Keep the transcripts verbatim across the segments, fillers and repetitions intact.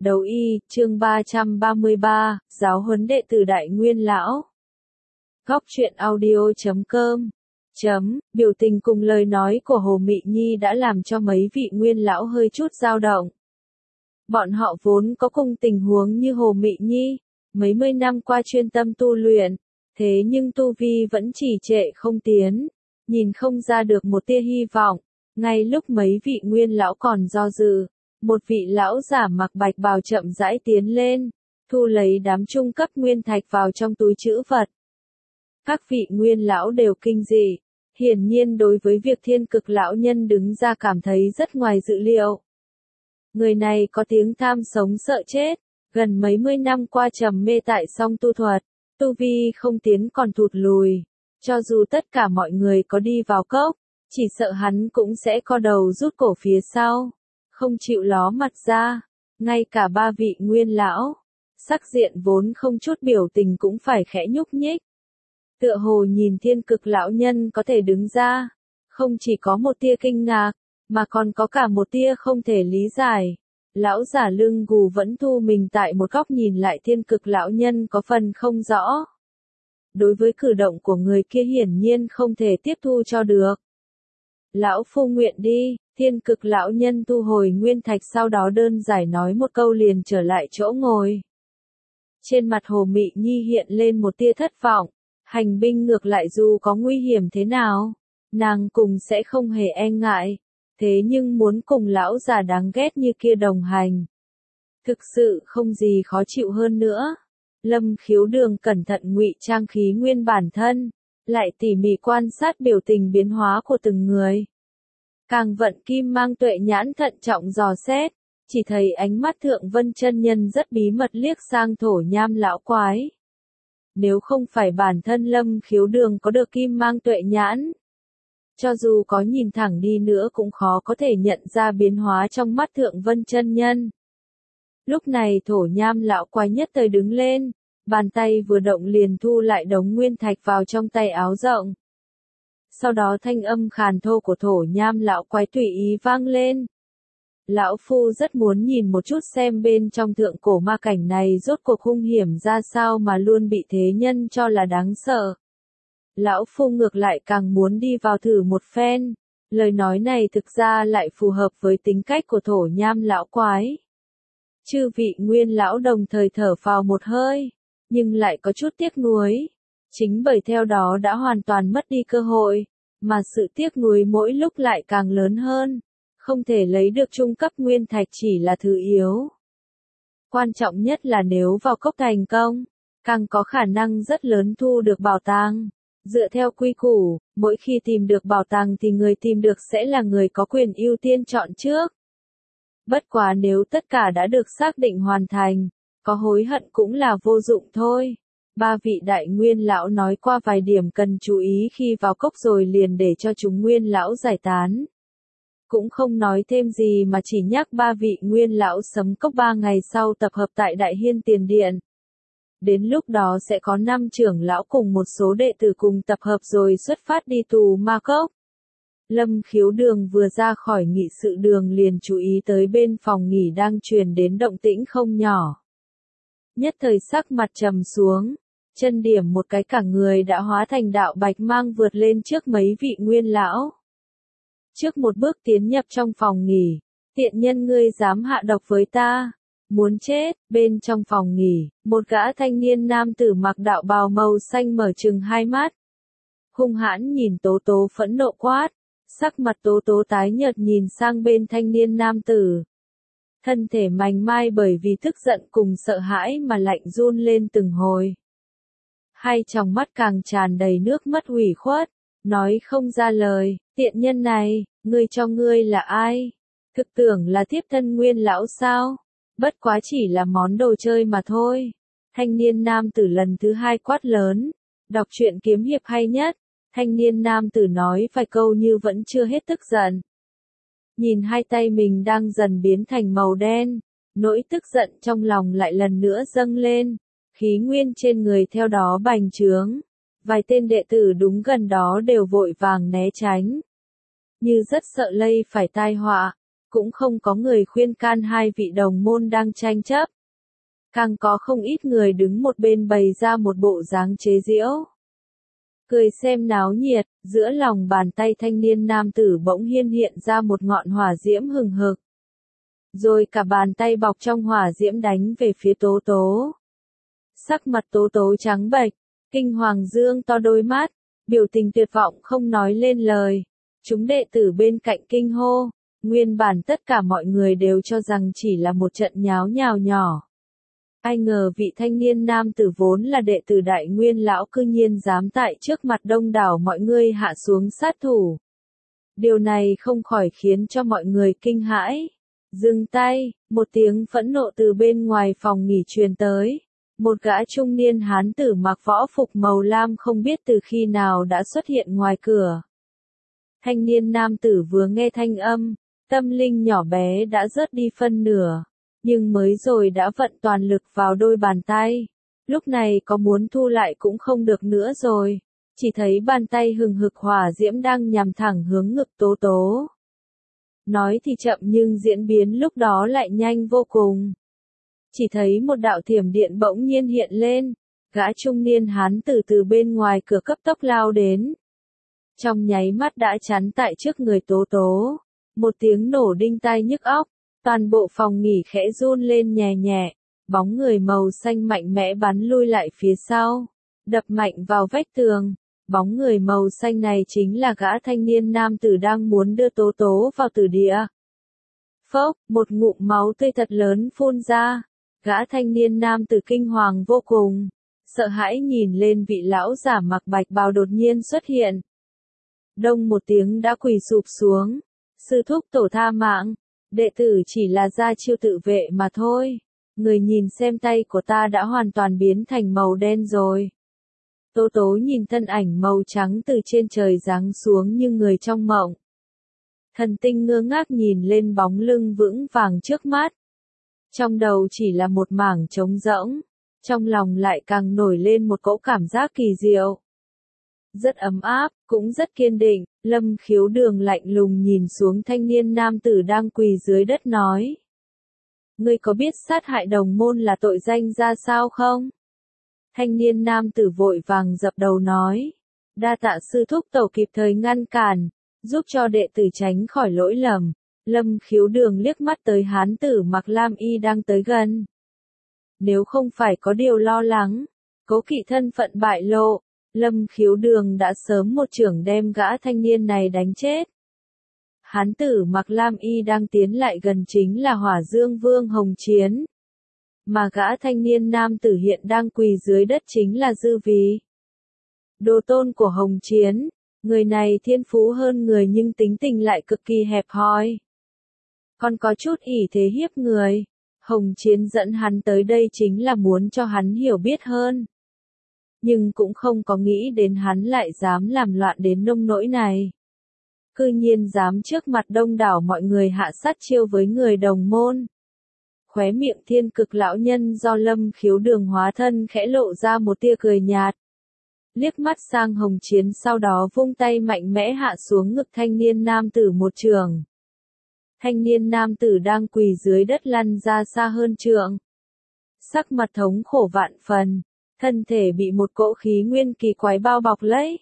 Đấu y, chương ba trăm ba mươi ba, giáo huấn đệ tử Đại Nguyên Lão. Góc truyện audio chấm com chấm, biểu tình cùng lời nói của Hồ Mị Nhi đã làm cho mấy vị Nguyên Lão hơi chút dao động. Bọn họ vốn có cùng tình huống như Hồ Mị Nhi, mấy mươi năm qua chuyên tâm tu luyện, thế nhưng tu vi vẫn trì trệ không tiến, nhìn không ra được một tia hy vọng. Ngay lúc mấy vị Nguyên Lão còn do dự, một vị lão giả mặc bạch bào chậm rãi tiến lên, thu lấy đám trung cấp nguyên thạch vào trong túi trữ vật. Các vị Nguyên Lão đều kinh dị, hiển nhiên đối với việc Thiên Cực lão nhân đứng ra cảm thấy rất ngoài dự liệu. Người này có tiếng tham sống sợ chết, gần mấy mươi năm qua trầm mê tại song tu thuật, tu vi không tiến còn thụt lùi, cho dù tất cả mọi người có đi vào cốc, chỉ sợ hắn cũng sẽ co đầu rút cổ phía sau, không chịu ló mặt ra. Ngay cả ba vị Nguyên Lão, sắc diện vốn không chút biểu tình cũng phải khẽ nhúc nhích. Tựa hồ nhìn Thiên Cực lão nhân có thể đứng ra, không chỉ có một tia kinh ngạc, mà còn có cả một tia không thể lý giải. Lão giả lưng gù vẫn thu mình tại một góc nhìn lại Thiên Cực lão nhân có phần không rõ. Đối với cử động của người kia hiển nhiên không thể tiếp thu cho được. Lão phu nguyện đi, Thiên Cực lão nhân thu hồi nguyên thạch sau đó đơn giản nói một câu liền trở lại chỗ ngồi. Trên mặt Hồ Mị Nhi hiện lên một tia thất vọng, hành binh ngược lại dù có nguy hiểm thế nào, nàng cùng sẽ không hề e ngại, thế nhưng muốn cùng lão già đáng ghét như kia đồng hành. Thực sự không gì khó chịu hơn nữa. Lâm Khiếu Đường cẩn thận ngụy trang khí nguyên bản thân, lại tỉ mỉ quan sát biểu tình biến hóa của từng người. Càng vận kim mang tuệ nhãn thận trọng dò xét, chỉ thấy ánh mắt Thượng Vân chân nhân rất bí mật liếc sang Thổ Nham lão quái. Nếu không phải bản thân Lâm Khiếu Đường có được kim mang tuệ nhãn, cho dù có nhìn thẳng đi nữa cũng khó có thể nhận ra biến hóa trong mắt Thượng Vân chân nhân. Lúc này Thổ Nham lão quái nhất thời đứng lên, bàn tay vừa động liền thu lại đống nguyên thạch vào trong tay áo rộng. Sau đó thanh âm khàn thô của Thổ Nham lão quái tùy ý vang lên. Lão phu rất muốn nhìn một chút xem bên trong thượng cổ ma cảnh này rốt cuộc hung hiểm ra sao mà luôn bị thế nhân cho là đáng sợ. Lão phu ngược lại càng muốn đi vào thử một phen. Lời nói này thực ra lại phù hợp với tính cách của Thổ Nham lão quái. Chư vị Nguyên Lão đồng thời thở phào một hơi, nhưng lại có chút tiếc nuối. Chính bởi theo đó đã hoàn toàn mất đi cơ hội, mà sự tiếc nuối mỗi lúc lại càng lớn hơn. Không thể lấy được trung cấp nguyên thạch chỉ là thứ yếu. Quan trọng nhất là nếu vào cốc thành công, càng có khả năng rất lớn thu được bảo tàng. Dựa theo quy củ, mỗi khi tìm được bảo tàng thì người tìm được sẽ là người có quyền ưu tiên chọn trước. Bất quá nếu tất cả đã được xác định hoàn thành, có hối hận cũng là vô dụng thôi. Ba vị Đại Nguyên Lão nói qua vài điểm cần chú ý khi vào cốc rồi liền để cho chúng Nguyên Lão giải tán. Cũng không nói thêm gì mà chỉ nhắc ba vị Nguyên Lão sấm cốc ba ngày sau tập hợp tại Đại Hiên Tiền Điện. Đến lúc đó sẽ có năm trưởng lão cùng một số đệ tử cùng tập hợp rồi xuất phát đi tù ma cốc. Lâm Khiếu Đường vừa ra khỏi nghị sự đường liền chú ý tới bên phòng nghỉ đang truyền đến động tĩnh không nhỏ. Nhất thời sắc mặt trầm xuống, chân điểm một cái cả người đã hóa thành đạo bạch mang vượt lên trước mấy vị Nguyên Lão. Trước một bước tiến nhập trong phòng nghỉ, tiện nhân ngươi dám hạ độc với ta, muốn chết. Bên trong phòng nghỉ, một gã thanh niên nam tử mặc đạo bào màu xanh mở trừng hai mắt. Hung hãn nhìn Tố Tố phẫn nộ quát, sắc mặt Tố Tố tái nhợt nhìn sang bên thanh niên nam tử. Thân thể mảnh mai bởi vì tức giận cùng sợ hãi mà lạnh run lên từng hồi. Hai tròng mắt càng tràn đầy nước mắt ủy khuất, nói không ra lời, tiện nhân này, ngươi cho ngươi là ai? Thực tưởng là thiếp thân Nguyên Lão sao? Bất quá chỉ là món đồ chơi mà thôi. Thanh niên nam tử lần thứ hai quát lớn, đọc truyện kiếm hiệp hay nhất. Thanh niên nam tử nói vài câu như vẫn chưa hết tức giận. Nhìn hai tay mình đang dần biến thành màu đen, nỗi tức giận trong lòng lại lần nữa dâng lên, khí nguyên trên người theo đó bành trướng. Vài tên đệ tử đúng gần đó đều vội vàng né tránh. Như rất sợ lây phải tai họa, cũng không có người khuyên can hai vị đồng môn đang tranh chấp. Càng có không ít người đứng một bên bày ra một bộ dáng chế giễu. Cười xem náo nhiệt, giữa lòng bàn tay thanh niên nam tử bỗng hiên hiện ra một ngọn hỏa diễm hừng hực. Rồi cả bàn tay bọc trong hỏa diễm đánh về phía Tố Tố. Sắc mặt Tố Tố trắng bệch, kinh hoàng dương to đôi mắt, biểu tình tuyệt vọng không nói lên lời. Chúng đệ tử bên cạnh kinh hô, nguyên bản tất cả mọi người đều cho rằng chỉ là một trận nháo nhào nhỏ. Ai ngờ vị thanh niên nam tử vốn là đệ tử Đại Nguyên lão cư nhiên dám tại trước mặt đông đảo mọi người hạ xuống sát thủ. Điều này không khỏi khiến cho mọi người kinh hãi. Dừng tay, một tiếng phẫn nộ từ bên ngoài phòng nghỉ truyền tới. Một gã trung niên hán tử mặc võ phục màu lam không biết từ khi nào đã xuất hiện ngoài cửa. Thanh niên nam tử vừa nghe thanh âm, tâm linh nhỏ bé đã rớt đi phân nửa. Nhưng mới rồi đã vận toàn lực vào đôi bàn tay. Lúc này có muốn thu lại cũng không được nữa rồi. Chỉ thấy bàn tay hừng hực hỏa diễm đang nhằm thẳng hướng ngực Tố Tố. Nói thì chậm nhưng diễn biến lúc đó lại nhanh vô cùng. Chỉ thấy một đạo thiểm điện bỗng nhiên hiện lên. Gã trung niên hán tử từ bên ngoài cửa cấp tốc lao đến. Trong nháy mắt đã chắn tại trước người Tố Tố. Một tiếng nổ đinh tai nhức óc. Toàn bộ phòng nghỉ khẽ run lên nhẹ nhẹ, bóng người màu xanh mạnh mẽ bắn lui lại phía sau, đập mạnh vào vách tường. Bóng người màu xanh này chính là gã thanh niên nam tử đang muốn đưa Tố Tố vào tử địa. Phốc, một ngụm máu tươi thật lớn phun ra, gã thanh niên nam tử kinh hoàng vô cùng, sợ hãi nhìn lên vị lão giả mặc bạch bào đột nhiên xuất hiện. Đông một tiếng đã quỳ sụp xuống, sư thúc tổ tha mạng. Đệ tử chỉ là ra chiêu tự vệ mà thôi. Người nhìn xem tay của ta đã hoàn toàn biến thành màu đen rồi. Tố Tố nhìn thân ảnh màu trắng từ trên trời giáng xuống như người trong mộng. Thần tinh ngơ ngác nhìn lên bóng lưng vững vàng trước mắt. Trong đầu chỉ là một mảng trống rỗng. Trong lòng lại càng nổi lên một cỗ cảm giác kỳ diệu. Rất ấm áp, cũng rất kiên định. Lâm Khiếu Đường lạnh lùng nhìn xuống thanh niên nam tử đang quỳ dưới đất nói. Ngươi có biết sát hại đồng môn là tội danh ra sao không? Thanh niên nam tử vội vàng dập đầu nói. Đa tạ sư thúc tổ kịp thời ngăn cản, giúp cho đệ tử tránh khỏi lỗi lầm. Lâm Khiếu Đường liếc mắt tới hán tử mặc lam y đang tới gần. Nếu không phải có điều lo lắng, cố kỵ thân phận bại lộ, Lâm Khiếu Đường đã sớm một chưởng đem gã thanh niên này đánh chết. Hán tử mặc lam y đang tiến lại gần chính là Hỏa Dương Vương Hồng Chiến. Mà gã thanh niên nam tử hiện đang quỳ dưới đất chính là Dư Vì. Đồ tôn của Hồng Chiến, người này thiên phú hơn người nhưng tính tình lại cực kỳ hẹp hòi. Còn có chút ỷ thế hiếp người. Hồng Chiến dẫn hắn tới đây chính là muốn cho hắn hiểu biết hơn. Nhưng cũng không có nghĩ đến hắn lại dám làm loạn đến nông nỗi này. Cư nhiên dám trước mặt đông đảo mọi người hạ sát chiêu với người đồng môn. Khóe miệng Thiên Cực lão nhân do Lâm Khiếu Đường hóa thân khẽ lộ ra một tia cười nhạt. Liếc mắt sang Hồng Chiến sau đó vung tay mạnh mẽ hạ xuống ngực thanh niên nam tử một trường. Thanh niên nam tử đang quỳ dưới đất lăn ra xa hơn trượng. Sắc mặt thống khổ vạn phần. Thân thể bị một cỗ khí nguyên kỳ quái bao bọc lấy.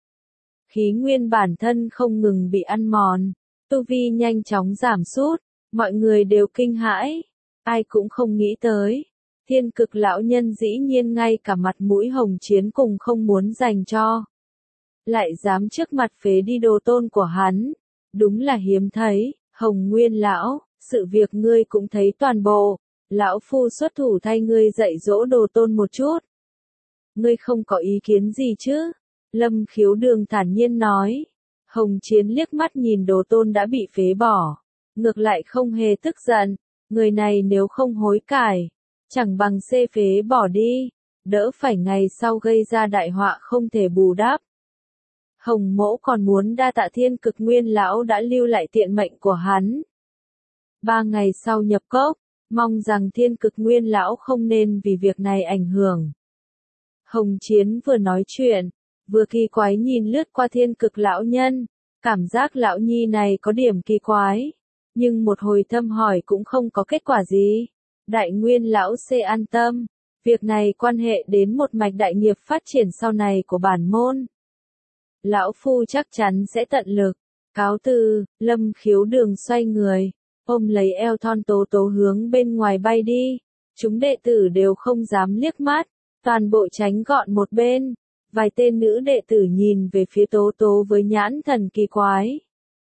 Khí nguyên bản thân không ngừng bị ăn mòn, tu vi nhanh chóng giảm sút, mọi người đều kinh hãi, ai cũng không nghĩ tới. Thiên Cực lão nhân dĩ nhiên ngay cả mặt mũi Hồng Chiến cùng không muốn dành cho. Lại dám trước mặt phế đi đồ tôn của hắn, đúng là hiếm thấy. Hồng Nguyên lão, sự việc ngươi cũng thấy toàn bộ, lão phu xuất thủ thay ngươi dạy dỗ đồ tôn một chút. Ngươi không có ý kiến gì chứ? Lâm Khiếu Đường thản nhiên nói. Hồng Chiến liếc mắt nhìn đồ tôn đã bị phế bỏ. Ngược lại không hề tức giận. Người này nếu không hối cải, chẳng bằng xê phế bỏ đi. Đỡ phải ngày sau gây ra đại họa không thể bù đắp. Hồng Mỗ còn muốn đa tạ Thiên Cực Nguyên lão đã lưu lại tiện mệnh của hắn. Ba ngày sau nhập cốc, mong rằng Thiên Cực Nguyên lão không nên vì việc này ảnh hưởng. Hồng Chiến vừa nói chuyện, vừa kỳ quái nhìn lướt qua Thiên Cực lão nhân, cảm giác lão nhi này có điểm kỳ quái. Nhưng một hồi thăm hỏi cũng không có kết quả gì. Đại Nguyên lão C an tâm, việc này quan hệ đến một mạch đại nghiệp phát triển sau này của bản môn. Lão Phu chắc chắn sẽ tận lực. Cáo từ, Lâm Khiếu Đường xoay người, ôm lấy eo thon tố tố hướng bên ngoài bay đi. Chúng đệ tử đều không dám liếc mắt, toàn bộ tránh gọn một bên. Vài tên nữ đệ tử nhìn về phía tố tố với nhãn thần kỳ quái.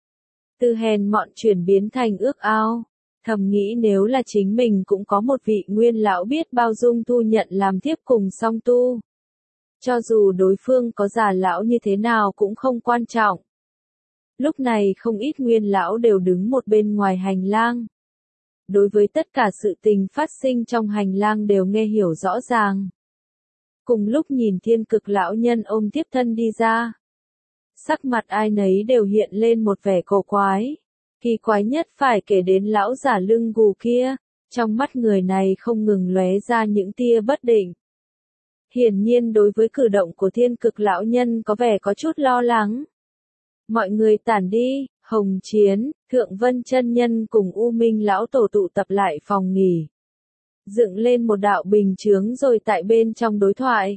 Từ hèn mọn chuyển biến thành ước ao, thầm nghĩ nếu là chính mình cũng có một vị nguyên lão biết bao dung thu nhận làm thiếp cùng song tu. Cho dù đối phương có già lão như thế nào cũng không quan trọng. Lúc này không ít nguyên lão đều đứng một bên ngoài hành lang. Đối với tất cả sự tình phát sinh trong hành lang đều nghe hiểu rõ ràng. Cùng lúc nhìn Thiên Cực lão nhân ôm tiếp thân đi ra. Sắc mặt ai nấy đều hiện lên một vẻ cổ quái. Kỳ quái nhất phải kể đến lão giả lưng gù kia, trong mắt người này không ngừng lóe ra những tia bất định. Hiển nhiên đối với cử động của Thiên Cực lão nhân có vẻ có chút lo lắng. Mọi người tản đi, Hồng Chiến, Thượng Vân chân nhân cùng U Minh lão tổ tụ tập lại phòng nghỉ. Dựng lên một đạo bình chướng rồi tại bên trong đối thoại.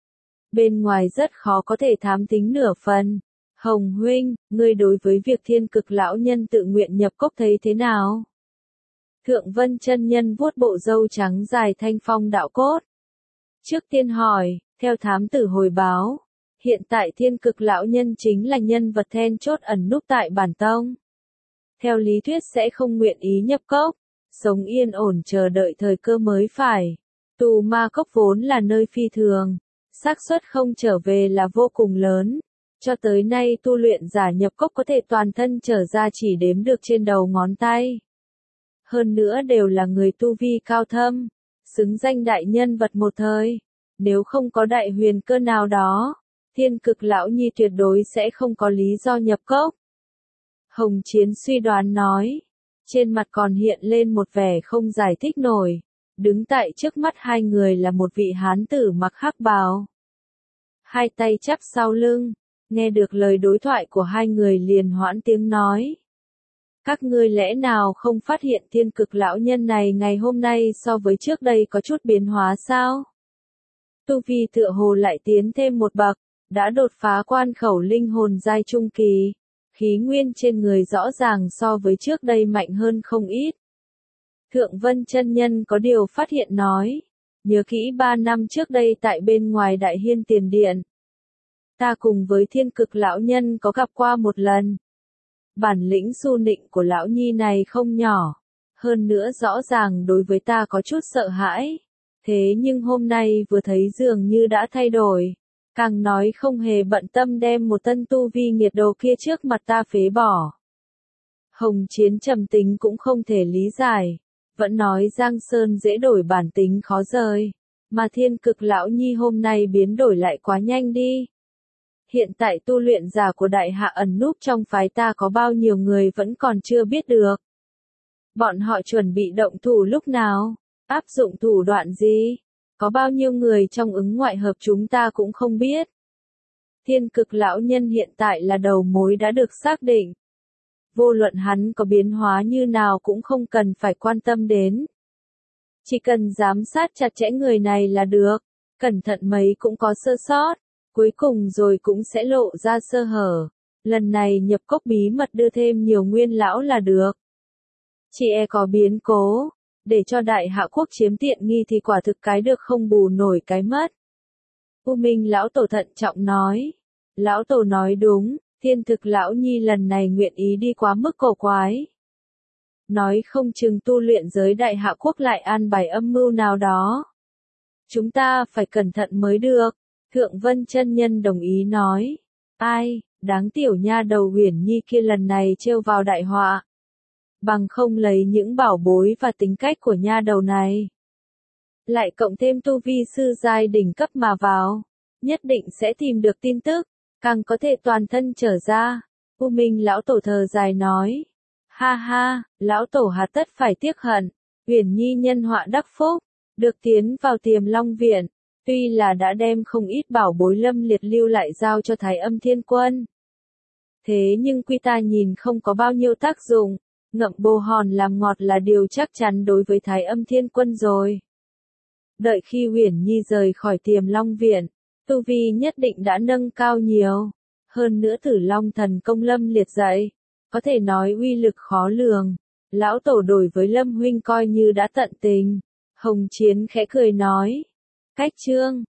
Bên ngoài rất khó có thể thám tính nửa phần. Hồng huynh, ngươi đối với việc Thiên Cực lão nhân tự nguyện nhập cốc thấy thế nào? Thượng Vân chân nhân vuốt bộ râu trắng dài thanh phong đạo cốt. Trước tiên hỏi, theo thám tử hồi báo, hiện tại Thiên Cực lão nhân chính là nhân vật then chốt ẩn núp tại bản tông. Theo lý thuyết sẽ không nguyện ý nhập cốc, sống yên ổn chờ đợi thời cơ mới phải. Tù ma cốc vốn là nơi phi thường, xác suất không trở về là vô cùng lớn. Cho tới nay tu luyện giả nhập cốc có thể toàn thân trở ra chỉ đếm được trên đầu ngón tay. Hơn nữa đều là người tu vi cao thâm, xứng danh đại nhân vật một thời. Nếu không có đại huyền cơ nào đó, Thiên Cực lão nhi tuyệt đối sẽ không có lý do nhập cốc. Hồng Chiến suy đoán nói, trên mặt còn hiện lên một vẻ không giải thích nổi. Đứng tại trước mắt hai người là một vị hán tử mặc hắc bào. Hai tay chắp sau lưng, nghe được lời đối thoại của hai người liền hoãn tiếng nói. Các ngươi lẽ nào không phát hiện Thiên Cực lão nhân này ngày hôm nay so với trước đây có chút biến hóa sao? Tu vi tựa hồ lại tiến thêm một bậc, đã đột phá quan khẩu linh hồn giai trung kỳ, khí nguyên trên người rõ ràng so với trước đây mạnh hơn không ít. Thượng Vân chân nhân có điều phát hiện nói, nhớ kỹ ba năm trước đây tại bên ngoài Đại Hiên Tiền Điện. Ta cùng với Thiên Cực lão nhân có gặp qua một lần. Bản lĩnh su nịnh của lão nhi này không nhỏ, hơn nữa rõ ràng đối với ta có chút sợ hãi. Thế nhưng hôm nay vừa thấy dường như đã thay đổi, càng nói không hề bận tâm đem một tân tu vi nghiệt đồ kia trước mặt ta phế bỏ. Hồng Chiến trầm tính cũng không thể lý giải, vẫn nói Giang Sơn dễ đổi bản tính khó rời, mà Thiên Cực lão nhi hôm nay biến đổi lại quá nhanh đi. Hiện tại tu luyện giả của đại hạ ẩn núp trong phái ta có bao nhiêu người vẫn còn chưa biết được. Bọn họ chuẩn bị động thủ lúc nào, áp dụng thủ đoạn gì, có bao nhiêu người trong ứng ngoại hợp chúng ta cũng không biết. Thiên Cực lão nhân hiện tại là đầu mối đã được xác định. Vô luận hắn có biến hóa như nào cũng không cần phải quan tâm đến. Chỉ cần giám sát chặt chẽ người này là được, cẩn thận mấy cũng có sơ sót, cuối cùng rồi cũng sẽ lộ ra sơ hở. Lần này nhập cốc bí mật đưa thêm nhiều nguyên lão là được. Chỉ e có biến cố, để cho đại hạ quốc chiếm tiện nghi thì quả thực cái được không bù nổi cái mất. U Minh lão tổ thận trọng nói. Lão tổ nói đúng, Thiên Thực lão nhi lần này nguyện ý đi quá mức cổ quái. Nói không chừng tu luyện giới đại hạ quốc lại an bài âm mưu nào đó. Chúng ta phải cẩn thận mới được. Thượng Vân chân nhân đồng ý nói. Ai, đáng tiểu nha đầu Huyền Nhi kia lần này trêu vào đại họa. Bằng không lấy những bảo bối và tính cách của nha đầu này. Lại cộng thêm tu vi sư giai đỉnh cấp mà vào. Nhất định sẽ tìm được tin tức, càng có thể toàn thân trở ra. U Minh lão tổ thờ dài nói. Ha ha, lão tổ hà tất phải tiếc hận. Huyền Nhi nhân họa đắc phúc, được tiến vào Tiềm Long Viện. Tuy là đã đem không ít bảo bối lâm liệt lưu lại giao cho Thái Âm Thiên Quân. Thế nhưng quy ta nhìn không có bao nhiêu tác dụng. ngậm bồ hòn làm ngọt là điều chắc chắn đối với Thái Âm Thiên Quân rồi. Đợi khi Uyển Nhi rời khỏi Tiềm Long Viện, tu vi nhất định đã nâng cao nhiều. Hơn nữa Tử Long Thần Công lâm liệt dậy, có thể nói uy lực khó lường. Lão tổ đổi với Lâm huynh coi như đã tận tình. Hồng Chiến khẽ cười nói. Cách chương